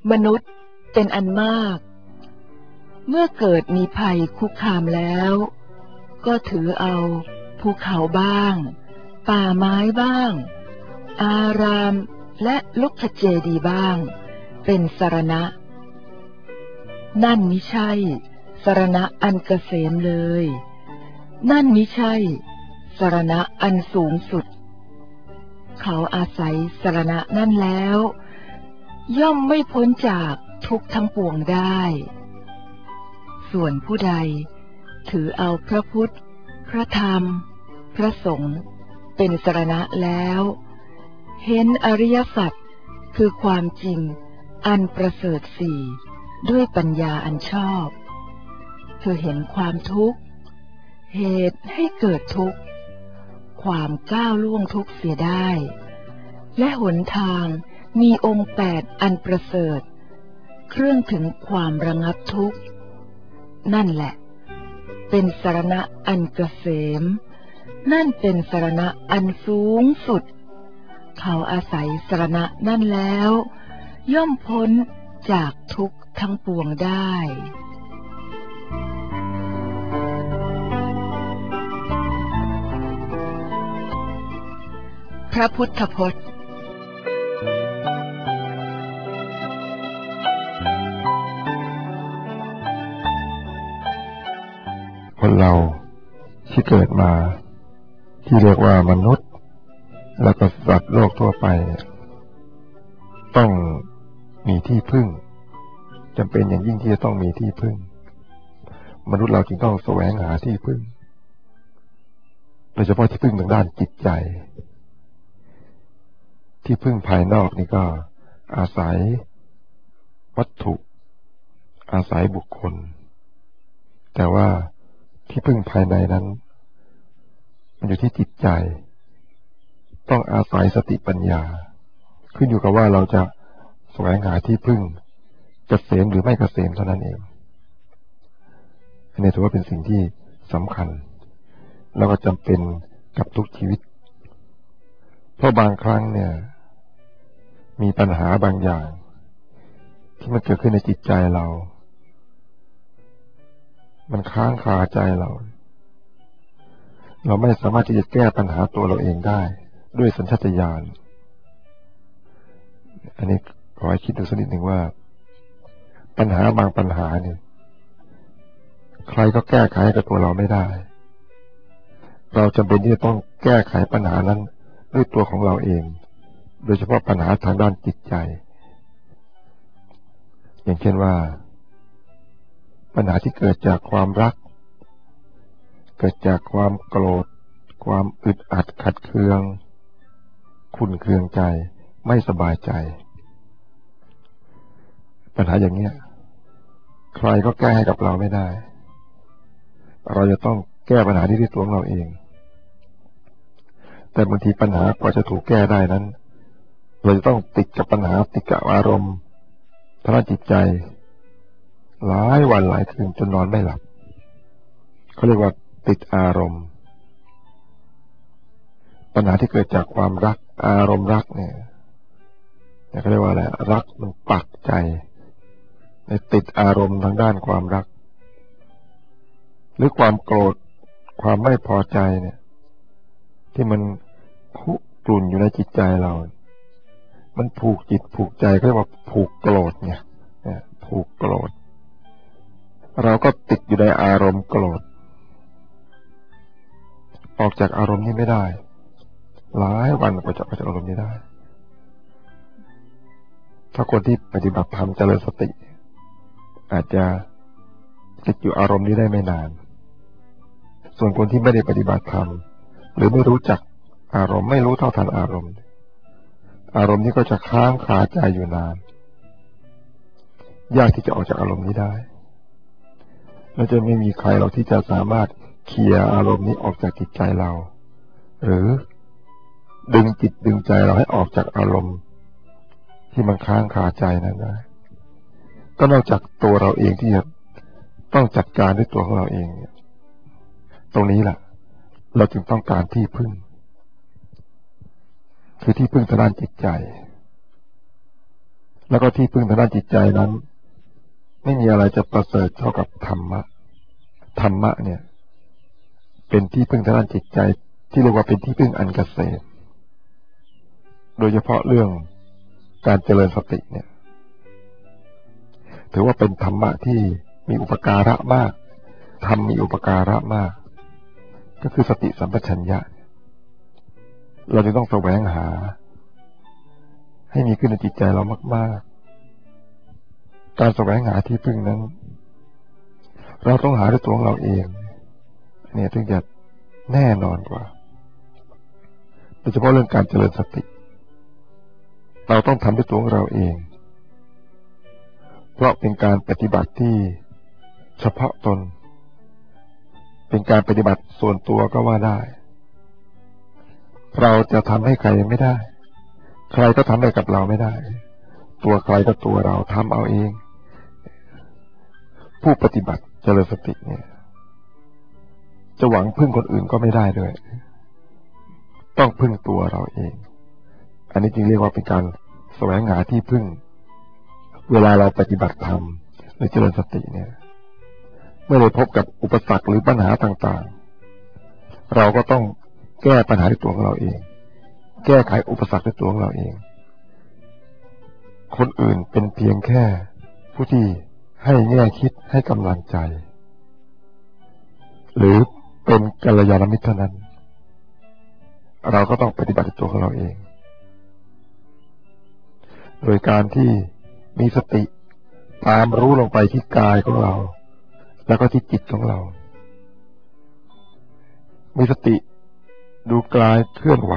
มนุษย์เป็นอันมากเมื่อเกิดมีภัยคุกคามแล้วก็ถือเอาภูเขาบ้างป่าไม้บ้างอารามและลุกขเจดีย์บ้างเป็นสรณะนั่นมิใช่สรณะอันเกษมเลยนั่นมิใช่สรณะอันสูงสุดเขาอาศัยสรณะนั่นแล้วย่อมไม่พ้นจากทุกข์ทั้งปวงได้ส่วนผู้ใดถือเอาพระพุทธพระธรรมพระสงฆ์เป็นสรณะแล้วเห็นอริยสัจคือความจริงอันประเสริฐสี่ด้วยปัญญาอันชอบคือเห็นความทุกข์เหตุให้เกิดทุกข์ความก้าวล่วงทุกข์เสียได้และหนทางมีองค์8อันประเสริฐเครื่องถึงความระงับทุกข์นั่นแหละเป็นสรณะอันเกษมนั่นเป็นสรณะอันสูงสุดเขาอาศัยสรณะนั่นแล้วย่อมพ้นจากทุกข์ทั้งปวงได้พระพุทธพจน์คนเราที่เกิดมาที่เรียกว่ามนุษย์และก็สัตว์โลกทั่วไปต้องมีที่พึ่งจำเป็นอย่างยิ่งที่จะต้องมีที่พึ่งมนุษย์เราจึงต้องแสวงหาที่พึ่งโดยเฉพาะที่พึ่งทางด้านจิตใจที่พึ่งภายนอกนี่ก็อาศัยวัตถุอาศัยบุคคลแต่ว่าที่พึ่งภายในนั้นมันอยู่ที่จิตใจต้องอาศัยสติปัญญาขึ้นอยู่กับว่าเราจะแสวงหาที่พึ่งเกษมหรือไม่เกษมเท่านั้นเองอันนี้ถือว่าเป็นสิ่งที่สำคัญแล้วก็จำเป็นกับทุกชีวิตเพราะบางครั้งเนี่ยมีปัญหาบางอย่างที่มันเกิดขึ้นในจิตใจเรามันค้างคาใจเราไม่สามารถที่จะแก้ปัญหาตัวเราเองได้ด้วยสัญชาตญาณอันนี้ขอให้คิดดูสักนิดหนึ่งว่าปัญหาบางปัญหาเนี่ยใครก็แก้ไขกับตัวเราไม่ได้เราจำเป็นที่จะต้องแก้ไขปัญหานั้นด้วยตัวของเราเองโดยเฉพาะปัญหาทางด้านจิตใจอย่างเช่นว่าปัญหาที่เกิดจากความรักเกิดจากความโกรธความอึดอัดขัดเคืองขุ่นเคืองใจไม่สบายใจปัญหาอย่างนี้ใครก็แก้ให้กับเราไม่ได้เราจะต้องแก้ปัญหานี้ด้วยตัวของเราเองแต่บางทีปัญหากว่าจะถูกแก้ได้นั้นเราจะต้องติดกับปัญหาติดกับอารมณ์ทางจิตใจหลายวันหลายคืนจนนอนไม่หลับเขาเรียกว่าติดอารมณ์ปัญหาที่เกิดจากความรักอารมณ์รักเนี่ยเขาเรียกว่าอะไรรักมันปักใจในติดอารมณ์ทางด้านความรักหรือความโกรธความไม่พอใจเนี่ยที่มันคุกรุ่นอยู่ในจิตใจเรามันผูกจิตผูกใจเรียกว่าผูกโกรธเนี่ยผูกโกรธเราก็ติดอยู่ในอารมณ์โกรธออกจากอารมณ์นี้ไม่ได้หลายวันกว่าจะออกจากอารมณ์นี้ได้ถ้าคนที่ปฏิบัติธรรมเจริญสติอาจจะติดอยู่อารมณ์นี้ได้ไม่นานส่วนคนที่ไม่ได้ปฏิบัติธรรมหรือไม่รู้จักอารมณ์ไม่รู้เท่าทันอารมณ์นี้ก็จะค้างคาใจอยู่นานยากที่จะออกจากอารมณ์นี้ได้และจะไม่มีใครเราที่จะสามารถเคลียร์อารมณ์นี้ออกจากจิตใจเราหรือดึงจิตดึงใจเราให้ออกจากอารมณ์ที่มันค้างคาใจนั้นได้ก็นอกจากตัวเราเองที่จะต้องจัดการด้วยตัวของเราเองตรงนี้แหละเราจึงต้องการที่พึ่งคือที่พึ่งทางด้านจิตใจแล้วก็ที่พึ่งทางด้านจิตใจนั้นไม่มีอะไรจะประเสริฐเท่ากับธรรมะธรรมะเนี่ยเป็นที่พึ่งทางด้านจิตใจที่เรียกว่าเป็นที่พึ่งอันเกษมโดยเฉพาะเรื่องการเจริญสติเนี่ยถือว่าเป็นธรรมะที่มีอุปการะมากธรรมมีอุปการะมากก็คือสติสัมปชัญญะเราจะต้องแสวงหาให้มีขึ้นในจิตใจเรามากๆการแสวงหาที่พึ่งนั้นเราต้องหาด้วยตัวของเราเองเนี่ยถึงจะแน่นอนกว่าโดยเฉพาะเรื่องการเจริญสติเราต้องทำด้วยตัวของเราเองเพราะเป็นการปฏิบัติที่เฉพาะตนเป็นการปฏิบัติส่วนตัวก็ว่าได้เราจะทำให้ใครไม่ได้ใครก็ทำได้กับเราไม่ได้ตัวใครก็ตัวเราทำเอาเองผู้ปฏิบัติเจริญสติเนี่ยจะหวังพึ่งคนอื่นก็ไม่ได้ด้วยต้องพึ่งตัวเราเองอันนี้จึงเรียกว่าเป็นการแสวงหาที่พึ่งเวลาเราปฏิบัติธรรมหรือเจริญสติเนี่ยเมื่อเราพบกับอุปสรรคหรือปัญหาต่างๆเราก็ต้องแก้ปัญหาด้วยตัวของเราเองแก้ไขอุปสรรคด้วยตัวของเราเองคนอื่นเป็นเพียงแค่ผู้ที่ให้แง่คิดให้กำลังใจหรือเป็นกัลยาณมิตรเท่านั้นเราก็ต้องปฏิบัติตัวของเราเองโดยการที่มีสติตามรู้ลงไปที่กายของเราแล้วก็ที่จิตของเรามีสติดูกายเคลื่อนไหว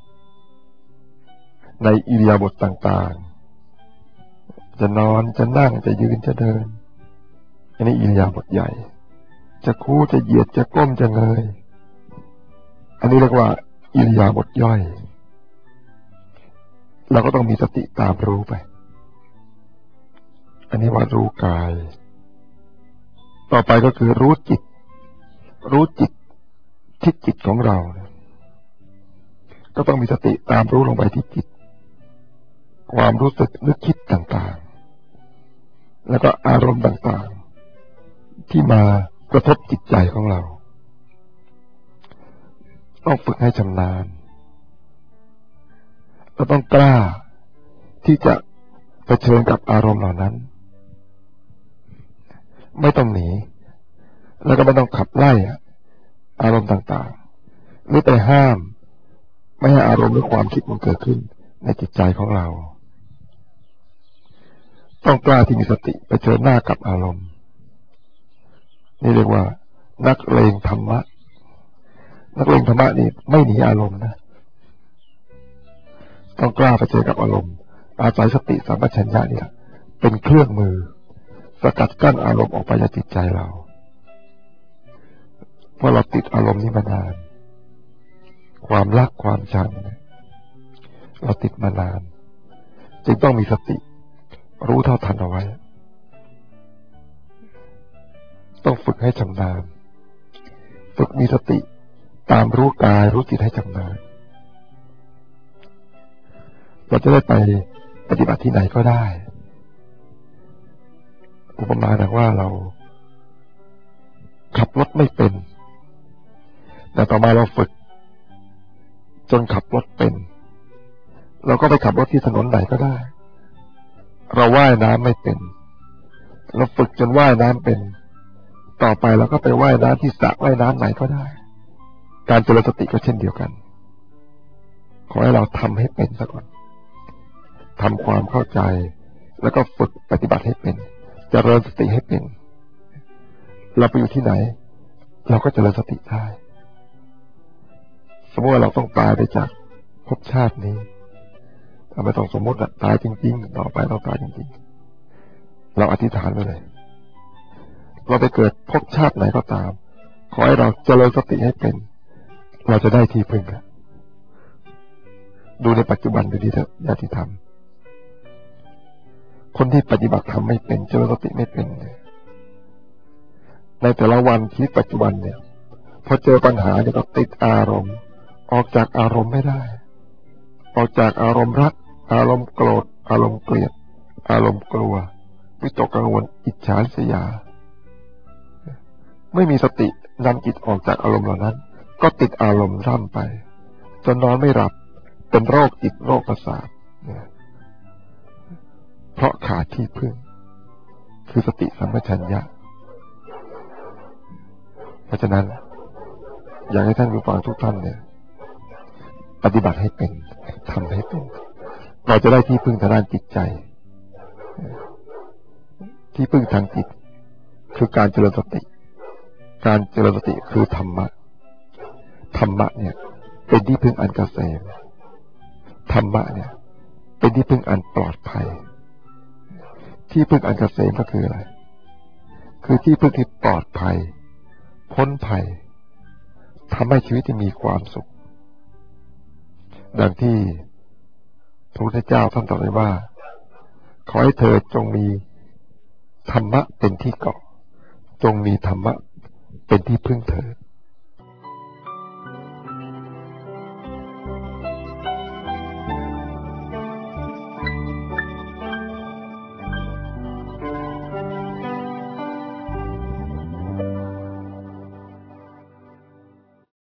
ในอิริยาบถต่างๆจะนอนจะนั่งจะยืนจะเดินอันนี้อิริยาบถใหญ่จะคู่จะเหยียดจะก้มจะเงยอันนี้เรียกว่าอิริยาบถย่อยเราก็ต้องมีสติตามรู้ไปอันนี้ว่ารู้กายต่อไปก็คือรู้จิตที่จิตของเราก็ต้องมีสติตามรู้ลงไปที่จิตความรู้สึกนึกคิดต่างๆแล้วก็อารมณ์ต่างๆที่มากระทบจิตใจของเราต้องฝึกให้ชำนาญเราต้องกล้าที่จะเผชิญกับอารมณ์เหล่านั้นไม่ต้องหนีแล้วก็ไม่ต้องขับไล่อารมณ์ต่างๆหรือไปห้ามไม่ให้อารมณ์หรือความคิดมันเกิดขึ้นในจิตใจของเราต้องกล้าที่มีสติเผชิญหน้ากับอารมณ์นี่เรียกว่านักเลงธรรมะนักเลงธรรมะนี่ไม่หนีอารมณ์นะต้องกล้าเผชิญกับอารมณ์อาศัยสติสัมปชัญญะนี่แหละเป็นเครื่องมือสกัดกั้นอารมณ์ออกไปจากจิตใจเราเพราะเราติดอารมณ์นี้มานานความรักความชังเราติดมานานจึงต้องมีสติรู้เท่าทันเอาไว้ต้องฝึกให้ชำนาญฝึกมีสติตามรู้กายรู้จิตให้ชำนาญเราจะได้ไปปฏิบัติที่ไหนก็ได้อุปมาดังว่าเราขับรถไม่เป็นแต่ต่อมาเราฝึกจนขับรถเป็นเราก็ไปขับรถที่ถนนไหนก็ได้เราว่ายน้ำไม่เป็นเราฝึกจนว่ายน้ำเป็นต่อไปเราก็ไปว่ายน้ำที่สระว่ายน้ำไหนก็ได้การเจริญสติก็เช่นเดียวกันขอให้เราทำให้เป็นซะก่อนทำความเข้าใจแล้วก็ฝึกปฏิบัติให้เป็นเจริญสติให้เป็นเราไปอยู่ที่ไหนเราก็เจริญสติได้สมมติว่าเราต้องตายไปจากภพชาตินี้ถ้าไม่ต้องสมมติตายจริงๆต่อไปเราตายจริงๆเราอธิษฐานไว้เลยเราไปเกิดภพชาติไหนก็ตามขอให้เราเจริญสติให้เป็นเราจะได้ที่พึ่งดูในปัจจุบันดูดีเถอะญาติธรรมคนที่ปฏิบัติธรรมไม่เป็นเจริญสติไม่เป็นในแต่ละวันชีวิตปัจจุบันเนี่ยพอเจอปัญหาเนี่ยก็ติดอารมณ์ออกจากอารมณ์ไม่ได้ออกจากอารมณ์รักอารมณ์โกรธอารมณ์เกลียดอารมณ์กลัววิตกกังวลอิจฉาริษยาไม่มีสตินำจิตออกจากอารมณ์เหล่านั้นก็ติดอารมณ์ร่ำไปจนนอนไม่หลับเป็นโรคจิตโรคประสาทเพราะขาดที่พึ่งคือสติสัมปชัญญะเพราะฉะนั้นอยากให้ท่านผู้ฟังทุกท่านเนี่ยปฏิบัติให้เป็นทำให้เป็นเราจะได้ที่พึ่งทางด้านจิตใจที่พึ่งทางจิตคือการเจริญสติการเจริญสติคือธรรมะธรรมะเนี่ยเป็นที่พึ่งอันเกษมธรรมะเนี่ยเป็นที่พึ่งอันปลอดภัยที่พึ่งอันเกษมก็คืออะไรคือที่พึ่งที่ปลอดภัยพ้นภัยทำให้ชีวิตที่มีความสุขดังที่พระพุทธเจ้าท่านตรัสไว้ว่าขอให้เธอจงมีธรรมะเป็นที่เกาะจงมีธรรมะเป็นที่พึ่งเถิด